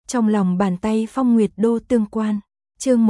Trong lòng bàn tay Phong Nguyệt Đô tương quan. Chương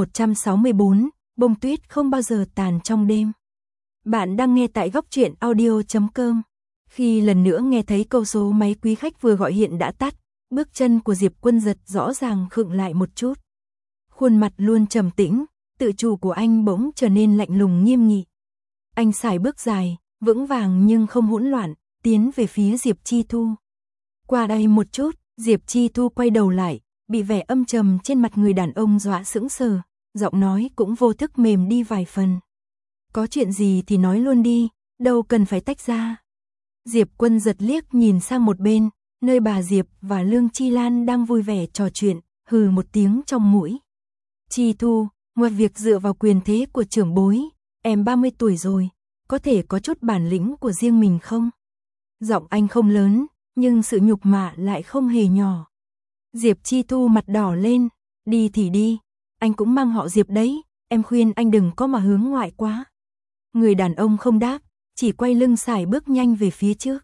164, bông tuyết không bao giờ tàn trong đêm. Bạn đang nghe tại góc truyện audio.com. Khi lần nữa nghe thấy câu số máy quý khách vừa gọi hiện đã tắt, bước chân của Diệp Quân Giật rõ ràng khựng lại một chút. Khuôn mặt luôn trầm tĩnh, tự chủ của anh bỗng trở nên lạnh lùng nghiêm nghị. Anh sải bước dài, vững vàng nhưng không hỗn loạn, tiến về phía Diệp Chi Thu. Qua đây một chút, Diệp Chi Thu quay đầu lại, bị vẻ âm trầm trên mặt người đàn ông dọa sững sờ, giọng nói cũng vô thức mềm đi vài phần. Có chuyện gì thì nói luôn đi, đâu cần phải tách ra. Diệp Quân Giật liếc nhìn sang một bên, nơi bà Diệp và Lương Chi Lan đang vui vẻ trò chuyện, hừ một tiếng trong mũi. Chi Thu, ngoài việc dựa vào quyền thế của trưởng bối, em 30 tuổi rồi, có thể có chút bản lĩnh của riêng mình không? Giọng anh không lớn, nhưng sự nhục mạ lại không hề nhỏ. Diệp Chi Thu mặt đỏ lên, đi thì đi, anh cũng mang họ Diệp đấy, em khuyên anh đừng có mà hướng ngoại quá. Người đàn ông không đáp, chỉ quay lưng sải bước nhanh về phía trước.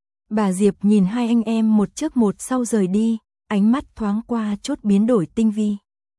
Bà Diệp nhìn hai anh em một trước một sau rời đi, ánh mắt thoáng qua chút biến đổi tinh vi.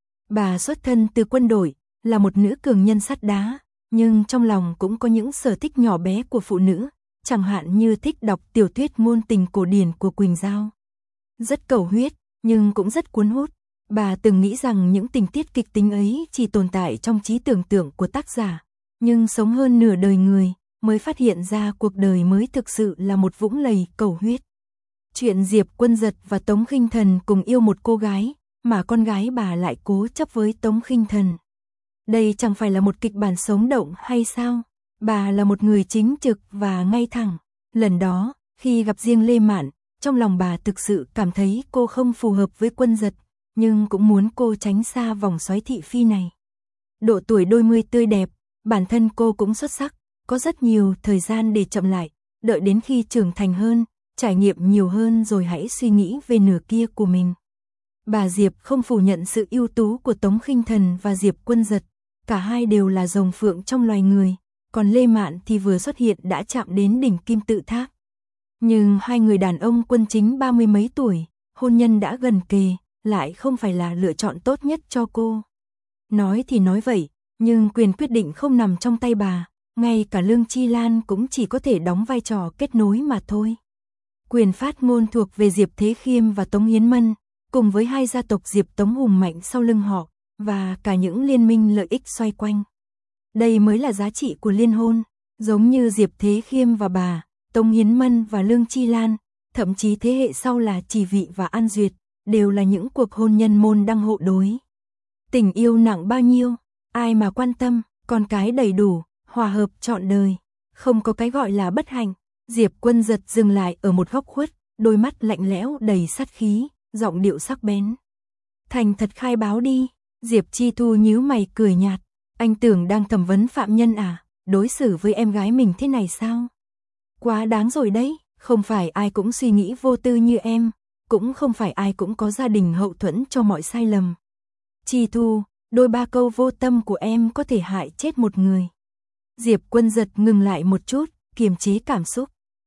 Bà xuất thân từ quân đội, là một nữ cường nhân sắt đá, nhưng trong lòng cũng có những sở thích nhỏ bé của phụ nữ, chẳng hạn như thích đọc tiểu thuyết ngôn tình cổ điển của Quỳnh Giao. Rất cầu huyết, nhưng cũng rất cuốn hút. Bà từng nghĩ rằng những tình tiết kịch tính ấy chỉ tồn tại trong trí tưởng tượng của tác giả, nhưng sống hơn nửa đời người, mới phát hiện ra cuộc đời mới thực sự là một vũng lầy cầu huyết. Chuyện Diệp Quân Giật và Tống Khinh Thần cùng yêu một cô gái, mà con gái bà lại cố chấp với Tống Khinh Thần. Đây chẳng phải là một kịch bản sống động hay sao? Bà là một người chính trực và ngay thẳng. Lần đó, khi gặp riêng Lê Mạn, trong lòng bà thực sự cảm thấy cô không phù hợp với Quân Giật, nhưng cũng muốn cô tránh xa vòng xoáy thị phi này. Độ tuổi đôi mươi tươi đẹp, bản thân cô cũng xuất sắc, có rất nhiều thời gian để chậm lại, đợi đến khi trưởng thành hơn, trải nghiệm nhiều hơn rồi hãy suy nghĩ về nửa kia của mình. Bà Diệp không phủ nhận sự ưu tú của Tống Khinh Thần và Diệp Quân Giật, cả hai đều là rồng phượng trong loài người, còn Lê Mạn thì vừa xuất hiện đã chạm đến đỉnh kim tự tháp. Nhưng hai người đàn ông quân chính 30 mấy tuổi, hôn nhân đã gần kề, lại không phải là lựa chọn tốt nhất cho cô. Nói thì nói vậy, nhưng quyền quyết định không nằm trong tay bà, ngay cả Lương Chi Lan cũng chỉ có thể đóng vai trò kết nối mà thôi. Quyền phát ngôn thuộc về Diệp Thế Khiêm và Tống Hiến Mân, cùng với hai gia tộc Diệp Tống hùng mạnh sau lưng họ, và cả những liên minh lợi ích xoay quanh. Đây mới là giá trị của liên hôn, giống như Diệp Thế Khiêm và bà, Tống Hiến Mân và Lương Chi Lan, thậm chí thế hệ sau là Chỉ Vị và An Duyệt, đều là những cuộc hôn nhân môn đăng hộ đối. Tình yêu nặng bao nhiêu, ai mà quan tâm, con cái đầy đủ, hòa hợp trọn đời, không có cái gọi là bất hạnh. Diệp Quân Giật dừng lại ở một góc khuất, đôi mắt lạnh lẽo đầy sát khí, giọng điệu sắc bén. Thành thật khai báo đi. Diệp Chi Thu nhíu mày cười nhạt, anh tưởng đang thẩm vấn phạm nhân à, đối xử với em gái mình thế này sao? Quá đáng rồi đấy, không phải ai cũng suy nghĩ vô tư như em, cũng không phải ai cũng có gia đình hậu thuẫn cho mọi sai lầm. Chi Thu, đôi ba câu vô tâm của em có thể hại chết một người. Diệp Quân Giật ngừng lại một chút, kiềm chế cảm xúc.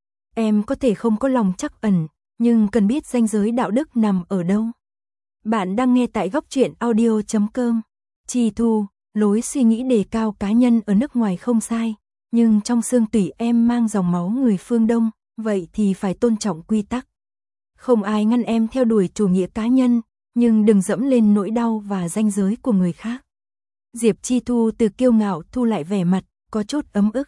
Em có thể không có lòng trắc ẩn, nhưng cần biết ranh giới đạo đức nằm ở đâu. Bạn đang nghe tại góc truyện audio.com. Chi Thu, lối suy nghĩ đề cao cá nhân ở nước ngoài không sai, nhưng trong xương tủy em mang dòng máu người phương Đông, vậy thì phải tôn trọng quy tắc. Không ai ngăn em theo đuổi chủ nghĩa cá nhân, nhưng đừng dẫm lên nỗi đau và ranh giới của người khác. Diệp Chi Thu từ kiêu ngạo thu lại vẻ mặt, có chút ấm ức.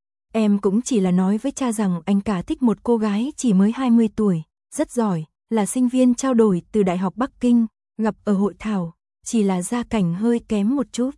Em cũng chỉ là nói với cha rằng anh cả thích một cô gái chỉ mới 20 tuổi, rất giỏi, là sinh viên trao đổi từ Đại học Bắc Kinh, gặp ở hội thảo, chỉ là gia cảnh hơi kém một chút.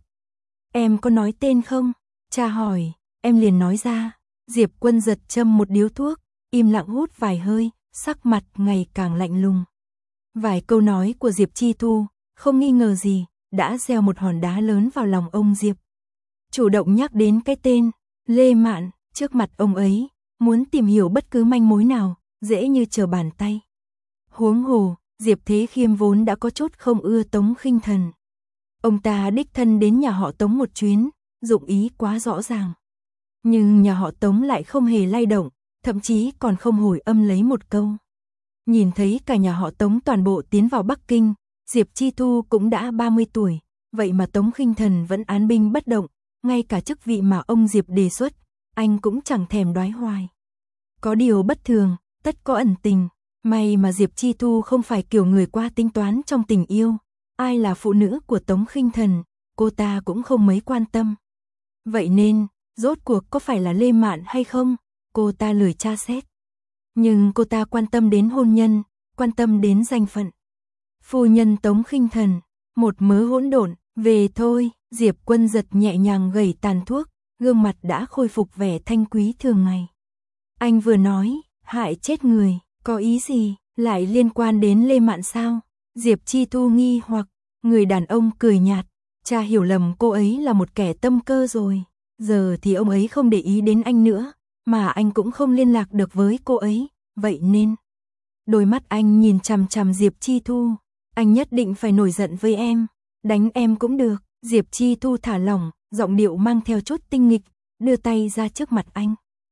Em có nói tên không? Cha hỏi, em liền nói ra. Diệp Quân Giật châm một điếu thuốc, im lặng hút vài hơi, sắc mặt ngày càng lạnh lùng. Vài câu nói của Diệp Chi Thu, không nghi ngờ gì, đã gieo một hòn đá lớn vào lòng ông Diệp. Chủ động nhắc đến cái tên Lê Mạn, trước mặt ông ấy, muốn tìm hiểu bất cứ manh mối nào, dễ như trở bàn tay. Huống hồ, Diệp Thế Khiêm vốn đã có chút không ưa Tống Khinh Thần. Ông ta đích thân đến nhà họ Tống một chuyến, dụng ý quá rõ ràng. Nhưng nhà họ Tống lại không hề lay động, thậm chí còn không hồi âm lấy một câu. Nhìn thấy cả nhà họ Tống toàn bộ tiến vào Bắc Kinh, Diệp Chi Thu cũng đã 30 tuổi, vậy mà Tống Khinh Thần vẫn án binh bất động, ngay cả chức vị mà ông Diệp đề xuất, anh cũng chẳng thèm đoái hoài. Có điều bất thường, tất có ẩn tình, may mà Diệp Chi Thu không phải kiểu người qua tính toán trong tình yêu, ai là phụ nữ của Tống Khinh Thần, cô ta cũng không mấy quan tâm. Vậy nên, rốt cuộc có phải là Lê Mạn hay không, cô ta lười tra xét. Nhưng cô ta quan tâm đến hôn nhân, quan tâm đến danh phận. Phu nhân Tống Khinh Thần, một mớ hỗn độn, về thôi, Diệp Quân Giật nhẹ nhàng gẩy tàn thuốc, gương mặt đã khôi phục vẻ thanh quý thường ngày. Anh vừa nói, hại chết người, có ý gì, lại liên quan đến Lê Mạn sao? Diệp Chi Thu nghi hoặc, người đàn ông cười nhạt, cha hiểu lầm cô ấy là một kẻ tâm cơ rồi, giờ thì ông ấy không để ý đến anh nữa, mà anh cũng không liên lạc được với cô ấy, vậy nên... Đôi mắt anh nhìn chằm chằm Diệp Chi Thu, anh nhất định phải nổi giận với em, đánh em cũng được. Diệp Chi Thu thả lỏng, giọng điệu mang theo chút tinh nghịch, đưa tay ra trước mặt anh.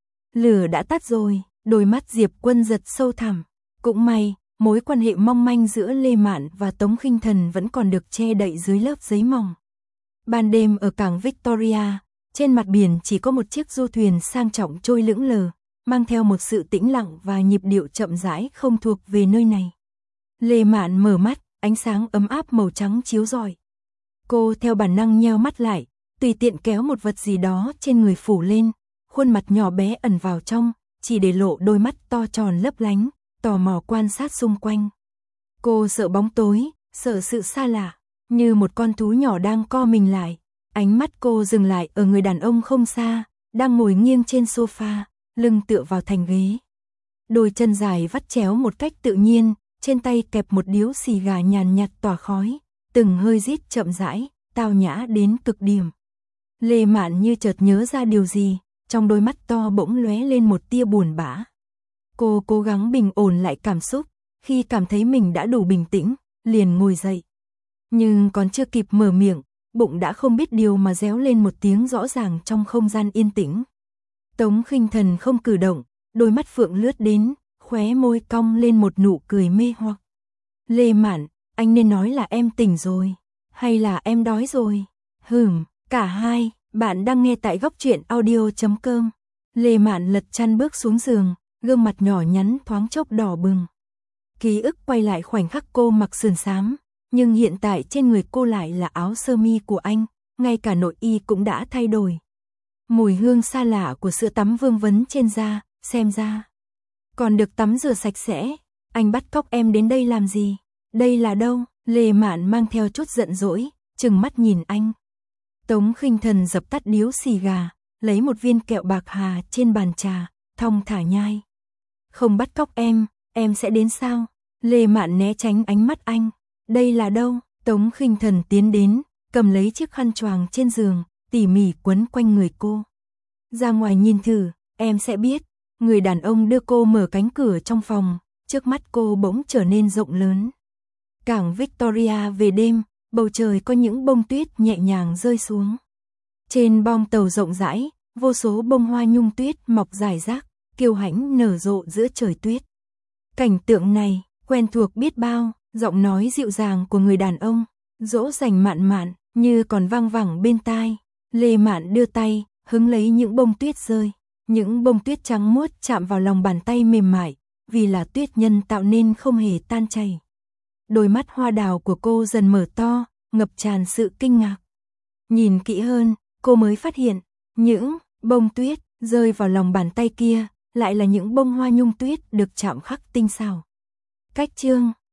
Lửa đã tắt rồi, đôi mắt Diệp Quân Giật sâu thẳm. Cũng may, mối quan hệ mong manh giữa Lê Mạn và Tống Khinh Thần vẫn còn được che đậy dưới lớp giấy mỏng. Ban đêm ở cảng Victoria, trên mặt biển chỉ có một chiếc du thuyền sang trọng trôi lững lờ, mang theo một sự tĩnh lặng và nhịp điệu chậm rãi không thuộc về nơi này. Lê Mạn mở mắt, ánh sáng ấm áp màu trắng chiếu rọi. Cô theo bản năng nheo mắt lại, tùy tiện kéo một vật gì đó trên người phủ lên, khuôn mặt nhỏ bé ẩn vào trong, chỉ để lộ đôi mắt to tròn lấp lánh, tò mò quan sát xung quanh. Cô sợ bóng tối, sợ sự xa lạ, như một con thú nhỏ đang co mình lại. Ánh mắt cô dừng lại ở người đàn ông không xa, đang ngồi nghiêng trên sofa, lưng tựa vào thành ghế. Đôi chân dài vắt chéo một cách tự nhiên, trên tay kẹp một điếu xì gà nhàn nhạt tỏa khói, từng hơi rít chậm rãi, tao nhã đến cực điểm. Lê Mạn như chợt nhớ ra điều gì, trong đôi mắt to bỗng lóe lên một tia buồn bã. Cô cố gắng bình ổn lại cảm xúc, khi cảm thấy mình đã đủ bình tĩnh, liền ngồi dậy. Nhưng còn chưa kịp mở miệng, bụng đã không biết điều mà réo lên một tiếng rõ ràng trong không gian yên tĩnh. Tống Khinh Thần không cử động, đôi mắt phượng lướt đến, khóe môi cong lên một nụ cười mê hoặc. Lê Mạn, anh nên nói là em tỉnh rồi, hay là em đói rồi? Cả hai. Bạn đang nghe tại goctruyện.audio.com. Lê Mạn lật chăn bước xuống giường, gương mặt nhỏ nhắn thoáng chốc đỏ bừng. Ký ức quay lại khoảnh khắc cô mặc sườn xám, nhưng hiện tại trên người cô lại là áo sơ mi của anh, ngay cả nội y cũng đã thay đổi. Mùi hương xa lạ của sữa tắm vương vấn trên da, xem ra còn được tắm rửa sạch sẽ. Anh bắt cóc em đến đây làm gì? Đây là đâu? Lê Mạn mang theo chút giận dỗi, trừng mắt nhìn anh. Tống Khinh Thần dập tắt điếu xì gà, lấy một viên kẹo bạc hà trên bàn trà, thong thả nhai. Không bắt cóc em sẽ đến sao? Lê Mạn né tránh ánh mắt anh. Đây là đâu? Tống Khinh Thần tiến đến, cầm lấy chiếc khăn choàng trên giường, tỉ mỉ quấn quanh người cô. Ra ngoài nhìn thử, em sẽ biết. Người đàn ông đưa cô mở cánh cửa trong phòng, trước mắt cô bỗng trở nên rộng lớn. Cảng Victoria về đêm, bầu trời có những bông tuyết nhẹ nhàng rơi xuống. Trên bong tàu rộng rãi, vô số bông hoa nhung tuyết mọc rải rác, kiêu hãnh nở rộ giữa trời tuyết. Cảnh tượng này, quen thuộc biết bao, giọng nói dịu dàng của người đàn ông, dỗ dành mạn mạn, như còn vang vẳng bên tai. Lê Mạn đưa tay, hứng lấy những bông tuyết rơi. Những bông tuyết trắng muốt chạm vào lòng bàn tay mềm mại, vì là tuyết nhân tạo nên không hề tan chảy. Đôi mắt hoa đào của cô dần mở to, ngập tràn sự kinh ngạc. Nhìn kỹ hơn, cô mới phát hiện, những bông tuyết rơi vào lòng bàn tay kia, lại là những bông hoa nhung tuyết được chạm khắc tinh xảo. Cách chương